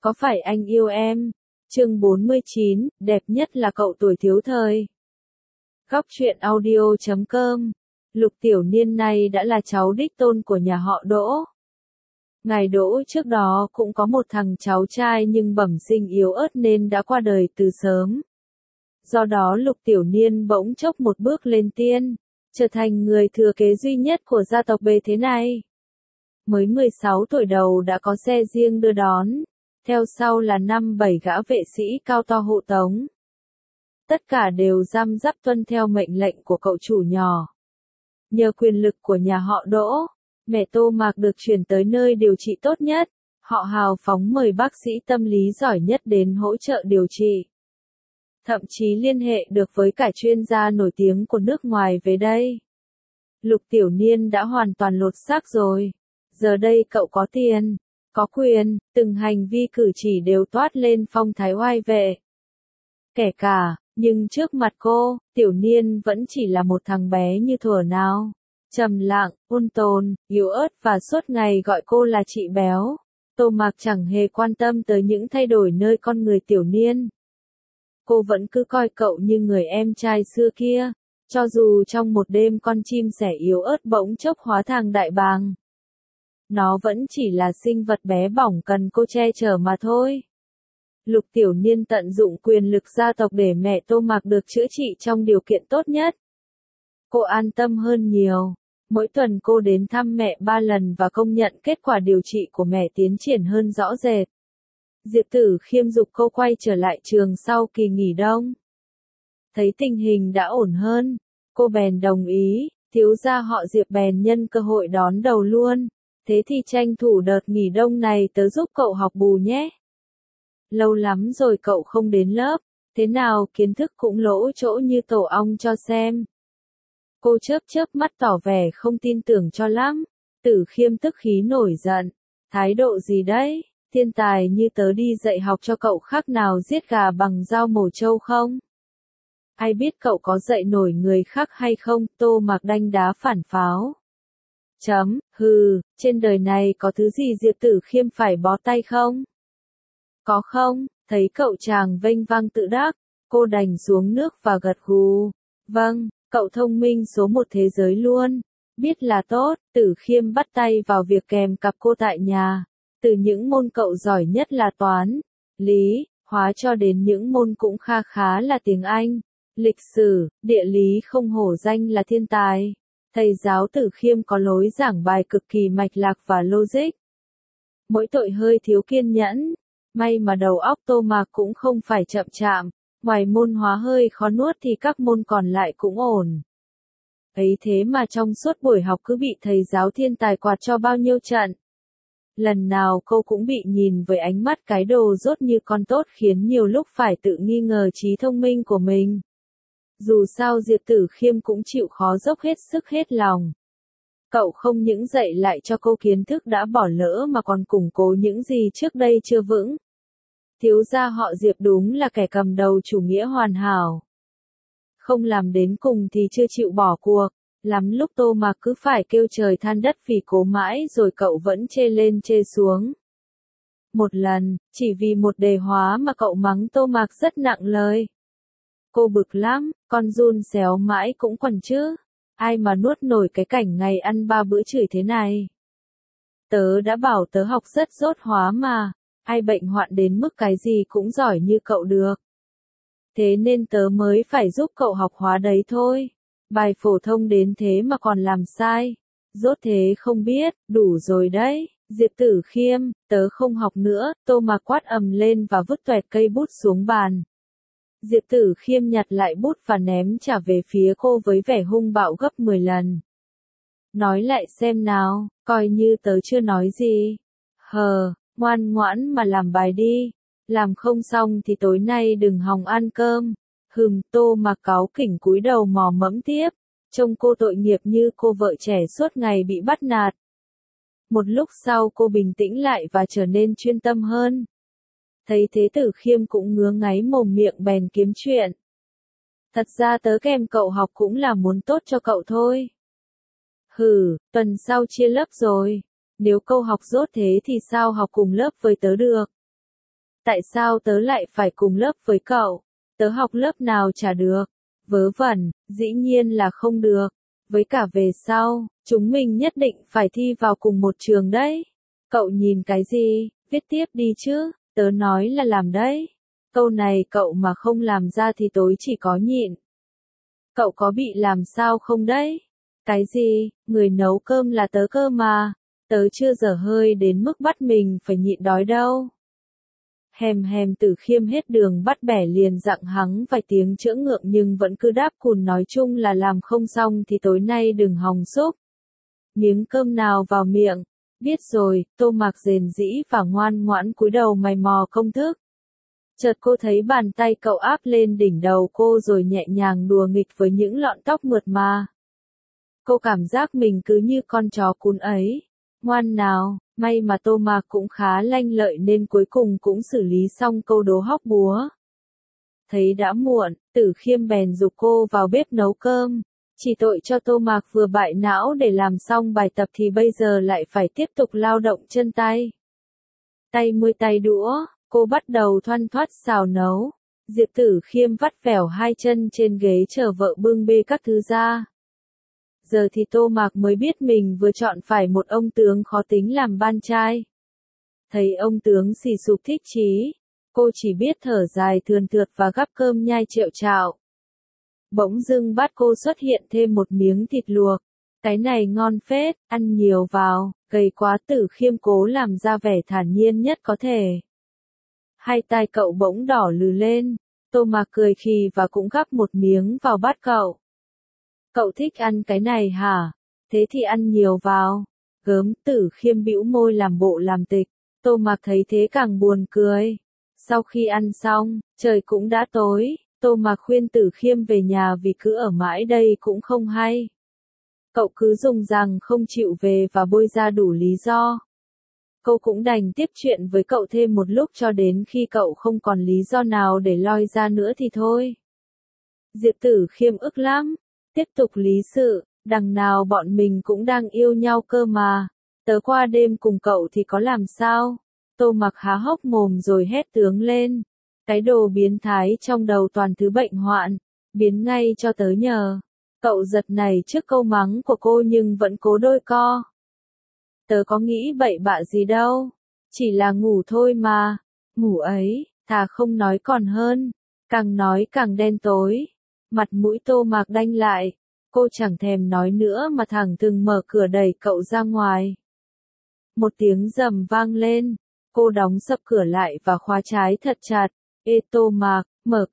Có phải anh yêu em? Chương 49, đẹp nhất là cậu tuổi thiếu thời. Góc truyện audio.com. Lục Tiểu Niên này đã là cháu đích tôn của nhà họ Đỗ. Ngài Đỗ trước đó cũng có một thằng cháu trai nhưng bẩm sinh yếu ớt nên đã qua đời từ sớm. Do đó Lục Tiểu Niên bỗng chốc một bước lên tiên, trở thành người thừa kế duy nhất của gia tộc bề thế này. Mới 16 tuổi đầu đã có xe riêng đưa đón, theo sau là 5-7 gã vệ sĩ cao to hộ tống. Tất cả đều răm rắp tuân theo mệnh lệnh của cậu chủ nhỏ. Nhờ quyền lực của nhà họ Đỗ, mẹ Tô Mạc được chuyển tới nơi điều trị tốt nhất, họ hào phóng mời bác sĩ tâm lý giỏi nhất đến hỗ trợ điều trị. Thậm chí liên hệ được với cả chuyên gia nổi tiếng của nước ngoài về đây. Lục Tiểu Niên đã hoàn toàn lột xác rồi. Giờ đây cậu có tiền, có quyền, từng hành vi cử chỉ đều toát lên phong thái oai vệ. Kể cả, nhưng trước mặt cô, Tiểu Niên vẫn chỉ là một thằng bé như thuở nào. Trầm lặng, ôn tồn, yếu ớt và suốt ngày gọi cô là chị béo. Tô Mạc chẳng hề quan tâm tới những thay đổi nơi con người Tiểu Niên. Cô vẫn cứ coi cậu như người em trai xưa kia, cho dù trong một đêm con chim sẻ yếu ớt bỗng chốc hóa thành đại bàng. Nó vẫn chỉ là sinh vật bé bỏng cần cô che chở mà thôi. Lục Tiểu Niên tận dụng quyền lực gia tộc để mẹ Tô Mạc được chữa trị trong điều kiện tốt nhất. Cô an tâm hơn nhiều. Mỗi tuần cô đến thăm mẹ 3 lần và công nhận kết quả điều trị của mẹ tiến triển hơn rõ rệt. Diệp Tử Khiêm giục cô quay trở lại trường sau kỳ nghỉ đông. Thấy tình hình đã ổn hơn, cô bèn đồng ý, thiếu gia họ Diệp bèn nhân cơ hội đón đầu luôn. Thế thì tranh thủ đợt nghỉ đông này tớ giúp cậu học bù nhé. Lâu lắm rồi cậu không đến lớp, thế nào kiến thức cũng lỗ chỗ như tổ ong cho xem. Cô chớp chớp mắt tỏ vẻ không tin tưởng cho lắm. Tử Khiêm tức khí nổi giận. Thái độ gì đấy, thiên tài như tớ đi dạy học cho cậu khác nào giết gà bằng dao mổ trâu không? Ai biết cậu có dạy nổi người khác hay không? Tô Mạc đanh đá phản pháo. Hừ, trên đời này có thứ gì Diệp Tử Khiêm phải bó tay không? Có không? Thấy cậu chàng vênh vang tự đắc, cô đành xuống nước và gật gù. Vâng, cậu thông minh số một thế giới luôn. Biết là tốt, Tử Khiêm bắt tay vào việc kèm cặp cô tại nhà. Từ những môn cậu giỏi nhất là toán, lý, hóa cho đến những môn cũng kha khá là tiếng Anh, lịch sử, địa lý không hổ danh là thiên tài. Thầy giáo Tử Khiêm có lối giảng bài cực kỳ mạch lạc và logic. Mỗi tội hơi thiếu kiên nhẫn. May mà đầu óc Tô Mạc cũng không phải chậm chạp. Ngoài môn hóa hơi khó nuốt thì các môn còn lại cũng ổn. Ấy thế mà trong suốt buổi học cứ bị thầy giáo thiên tài quạt cho bao nhiêu trận. Lần nào cô cũng bị nhìn với ánh mắt cái đồ dốt như con tốt khiến nhiều lúc phải tự nghi ngờ trí thông minh của mình. Dù sao Diệp Tử Khiêm cũng chịu khó dốc hết sức hết lòng. Cậu không những dạy lại cho cô kiến thức đã bỏ lỡ mà còn củng cố những gì trước đây chưa vững. Thiếu gia họ Diệp đúng là kẻ cầm đầu chủ nghĩa hoàn hảo. Không làm đến cùng thì chưa chịu bỏ cuộc. Lắm lúc Tô Mạc cứ phải kêu trời than đất vì cố mãi rồi cậu vẫn chê lên chê xuống. Một lần, chỉ vì một đề hóa mà cậu mắng Tô Mạc rất nặng lời. Cô bực lắm, con giun xéo mãi cũng còn chứ. Ai mà nuốt nổi cái cảnh ngày ăn 3 bữa chửi thế này. Tớ đã bảo tớ học rất dốt hóa mà. Ai bệnh hoạn đến mức cái gì cũng giỏi như cậu được. Thế nên tớ mới phải giúp cậu học hóa đấy thôi. Bài phổ thông đến thế mà còn làm sai. Dốt thế không biết, đủ rồi đấy. Diệp Tử Khiêm, tớ không học nữa. Tô Mạc quát ầm lên và vứt toẹt cây bút xuống bàn. Diệp Tử Khiêm nhặt lại bút và ném trả về phía cô với vẻ hung bạo gấp 10 lần. Nói lại xem nào, coi như tớ chưa nói gì. Ngoan ngoãn mà làm bài đi. Làm không xong thì tối nay đừng hòng ăn cơm. Tô Mạc cáu kỉnh cúi đầu mò mẫm tiếp. Trông cô tội nghiệp như cô vợ trẻ suốt ngày bị bắt nạt. Một lúc sau cô bình tĩnh lại và trở nên chuyên tâm hơn. Thấy thế Tử Khiêm cũng ngứa ngáy mồm miệng bèn kiếm chuyện. Thật ra tớ kèm cậu học cũng là muốn tốt cho cậu thôi. Tuần sau chia lớp rồi. Nếu câu học dốt thế thì sao học cùng lớp với tớ được? Tại sao tớ lại phải cùng lớp với cậu? Tớ học lớp nào chả được. Vớ vẩn, dĩ nhiên là không được. Với cả về sau, chúng mình nhất định phải thi vào cùng một trường đấy. Cậu nhìn cái gì, viết tiếp đi chứ, tớ nói là làm đấy. Câu này cậu mà không làm ra thì tối chỉ có nhịn. Cậu có bị làm sao không đấy? Cái gì, người nấu cơm là tớ cơ mà. Tớ chưa dở hơi đến mức bắt mình phải nhịn đói đâu. Tử Khiêm hết đường bắt bẻ liền dặng hắng vài tiếng chữa ngượng nhưng vẫn cứ đáp cùn, nói chung là làm không xong thì tối nay đừng hòng xúc. Miếng cơm nào vào miệng. Biết rồi, Tô Mạc rền rĩ và ngoan ngoãn cúi đầu mày mò công thức. Chợt cô thấy bàn tay cậu áp lên đỉnh đầu cô rồi nhẹ nhàng đùa nghịch với những lọn tóc mượt mà. Cô cảm giác mình cứ như con chó cún ấy. Ngoan nào, may mà Tô Mạc cũng khá lanh lợi nên cuối cùng cũng xử lý xong câu đố hóc búa. Thấy đã muộn, Tử Khiêm bèn giục cô vào bếp nấu cơm. Chỉ tội cho Tô Mạc vừa bại não để làm xong bài tập thì bây giờ lại phải tiếp tục lao động chân tay. Tay mười tay đũa, cô bắt đầu thoăn thoắt xào nấu. Diệp Tử Khiêm vắt vẻo hai chân trên ghế chờ vợ bưng bê các thứ ra. Giờ thì Tô Mạc mới biết mình vừa chọn phải một ông tướng khó tính làm ban trai. Thấy ông tướng xì sụp thích chí, cô chỉ biết thở dài thườn thượt và gắp cơm nhai triệu trạo. Bỗng dưng bát cô xuất hiện thêm một miếng thịt luộc. Cái này ngon phết, ăn nhiều vào, gầy quá. Tử Khiêm cố làm ra vẻ thản nhiên nhất có thể. Hai tai cậu bỗng đỏ lừ lên, Tô Mạc cười khì và cũng gắp một miếng vào bát cậu. Cậu thích ăn cái này hả? Thế thì ăn nhiều vào. Gớm. Tử Khiêm bĩu môi làm bộ làm tịch. Tô Mạc thấy thế càng buồn cười. Sau khi ăn xong, trời cũng đã tối. Tô Mạc khuyên Tử Khiêm về nhà vì cứ ở mãi đây cũng không hay. Cậu cứ dùng rằng không chịu về và bôi ra đủ lý do. Cô cũng đành tiếp chuyện với cậu thêm một lúc cho đến khi cậu không còn lý do nào để loi ra nữa thì thôi. Diệp Tử Khiêm ức lắm. Tiếp tục lý sự, đằng nào bọn mình cũng đang yêu nhau cơ mà. Tớ qua đêm cùng cậu thì có làm sao? Tô Mạc há hốc mồm rồi hét tướng lên. Cái đồ biến thái trong đầu toàn thứ bệnh hoạn, biến ngay cho tớ nhờ. Cậu giật này trước câu mắng của cô nhưng vẫn cố đôi co. Tớ có nghĩ bậy bạ gì đâu, chỉ là ngủ thôi mà. Ngủ ấy, thà không nói còn hơn, càng nói càng đen tối. Mặt mũi Tô Mạc đanh lại, cô chẳng thèm nói nữa mà thẳng thừng mở cửa đẩy cậu ra ngoài. Một tiếng rầm vang lên, cô đóng sập cửa lại và khóa trái thật chặt. Ê Tô Mạc,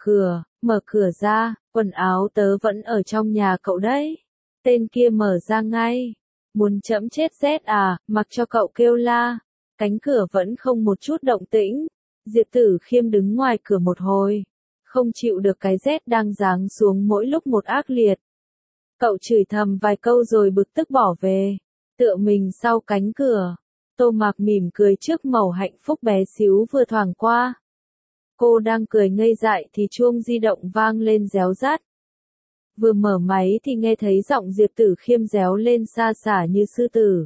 mở cửa ra, quần áo tớ vẫn ở trong nhà cậu đấy. Tên kia mở ra ngay. Muốn chẫm chết rét à, mặc cho cậu kêu la. Cánh cửa vẫn không một chút động tĩnh. Diệp Tử Khiêm đứng ngoài cửa một hồi. Không chịu được cái rét đang giáng xuống mỗi lúc một ác liệt. Cậu chửi thầm vài câu rồi bực tức bỏ về. Tựa mình sau cánh cửa. Tô Mạc mỉm cười trước mẩu hạnh phúc bé xíu vừa thoảng qua. Cô đang cười ngây dại thì chuông di động vang lên réo rát. Vừa mở máy thì nghe thấy giọng Diệp Tử Khiêm réo lên xa xả như sư tử.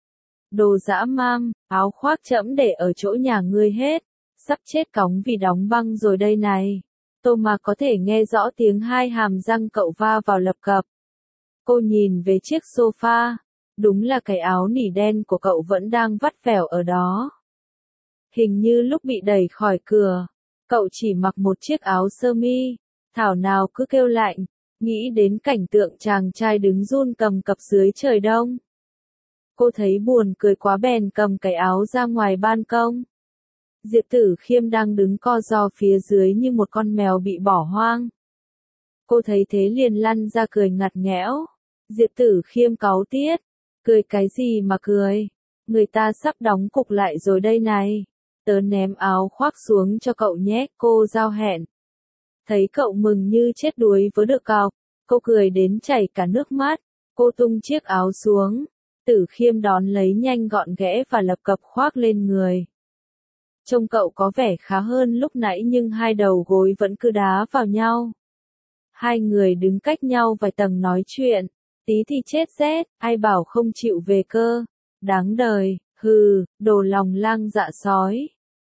Đồ dã man, áo khoác trẫm để ở chỗ nhà ngươi hết. Sắp chết cóng vì đóng băng rồi đây này. Tô Mạc có thể nghe rõ tiếng hai hàm răng cậu va vào lập cập. Cô nhìn về chiếc sofa. Đúng là cái áo nỉ đen của cậu vẫn đang vắt vẻo ở đó. Hình như lúc bị đẩy khỏi cửa, cậu chỉ mặc một chiếc áo sơ mi. Thảo nào cứ kêu lạnh, nghĩ đến cảnh tượng chàng trai đứng run cầm cập dưới trời đông. Cô thấy buồn cười quá bèn cầm cái áo ra ngoài ban công. Diệp Tử Khiêm đang đứng co ro phía dưới như một con mèo bị bỏ hoang. Cô thấy thế liền lăn ra cười ngặt nghẽo. Diệp Tử Khiêm cáu tiết. Cười cái gì mà cười? Người ta sắp đóng cục lại rồi đây này. Tớ ném áo khoác xuống cho cậu nhé, cô giao hẹn. Thấy cậu mừng như chết đuối với được cọc, cô cười đến chảy cả nước mắt. Cô tung chiếc áo xuống. Tử Khiêm đón lấy nhanh gọn ghẽ và lập cập khoác lên người. Trông cậu có vẻ khá hơn lúc nãy nhưng hai đầu gối vẫn cứ đá vào nhau. Hai người đứng cách nhau vài tầng nói chuyện. Tí thì chết rét, ai bảo không chịu về cơ. Đáng đời, hừ, đồ lòng lang dạ sói.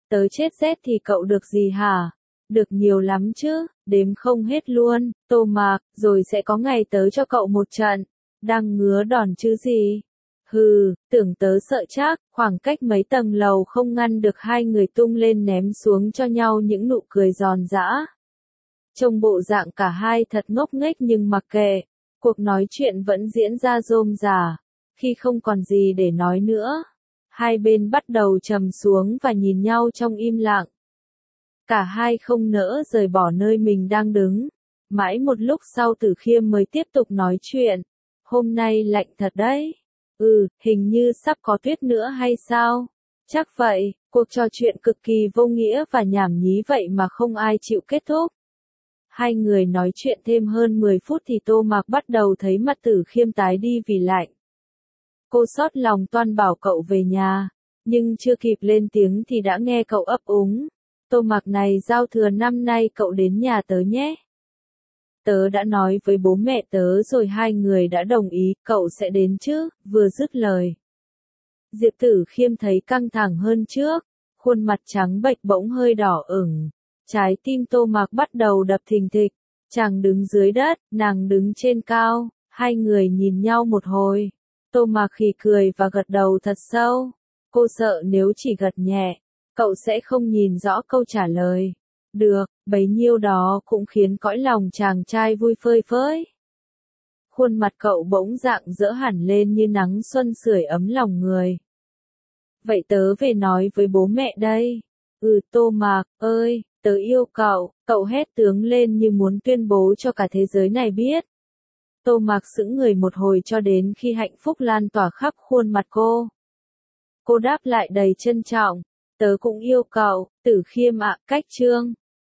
Tớ chết rét thì cậu được gì hả? Được nhiều lắm chứ, đếm không hết luôn, Tô Mạc, rồi sẽ có ngày tớ cho cậu một trận. Đang ngứa đòn chứ gì? Hừ, tưởng tớ sợ chắc, khoảng cách mấy tầng lầu không ngăn được hai người tung lên ném xuống cho nhau những nụ cười giòn giã. Trông bộ dạng cả hai thật ngốc nghếch nhưng mặc kệ, cuộc nói chuyện vẫn diễn ra rôm rả. Khi không còn gì để nói nữa, hai bên bắt đầu trầm xuống và nhìn nhau trong im lặng. Cả hai không nỡ rời bỏ nơi mình đang đứng. Mãi một lúc sau Tử Khiêm mới tiếp tục nói chuyện. Hôm nay lạnh thật đấy. Hình như sắp có tuyết nữa hay sao? Chắc vậy, cuộc trò chuyện cực kỳ vô nghĩa và nhảm nhí vậy mà không ai chịu kết thúc. Hai người nói chuyện thêm hơn 10 phút thì Tô Mạc bắt đầu thấy mặt Tử Khiêm tái đi vì lạnh. Cô xót lòng toan bảo cậu về nhà, nhưng chưa kịp lên tiếng thì đã nghe cậu ấp úng. Tô Mạc này, giao thừa năm nay cậu đến nhà tớ nhé. Tớ đã nói với bố mẹ tớ rồi, hai người đã đồng ý, cậu sẽ đến chứ, vừa dứt lời. Diệp Tử Khiêm thấy căng thẳng hơn trước, khuôn mặt trắng bệch bỗng hơi đỏ ửng. Trái tim Tô Mạc bắt đầu đập thình thịch, chàng đứng dưới đất, nàng đứng trên cao, hai người nhìn nhau một hồi. Tô Mạc khì cười và gật đầu thật sâu. Cô sợ nếu chỉ gật nhẹ, cậu sẽ không nhìn rõ câu trả lời. Được, bấy nhiêu đó cũng khiến cõi lòng chàng trai vui phơi phới. Khuôn mặt cậu bỗng rạng rỡ hẳn lên như nắng xuân sưởi ấm lòng người. Vậy tớ về nói với bố mẹ đây. Tô Mạc ơi, tớ yêu cậu, cậu hét tướng lên như muốn tuyên bố cho cả thế giới này biết. Tô Mạc sững người một hồi cho đến khi hạnh phúc lan tỏa khắp khuôn mặt cô. Cô đáp lại đầy trân trọng, tớ cũng yêu cậu, Tử Khiêm ạ, cách chương.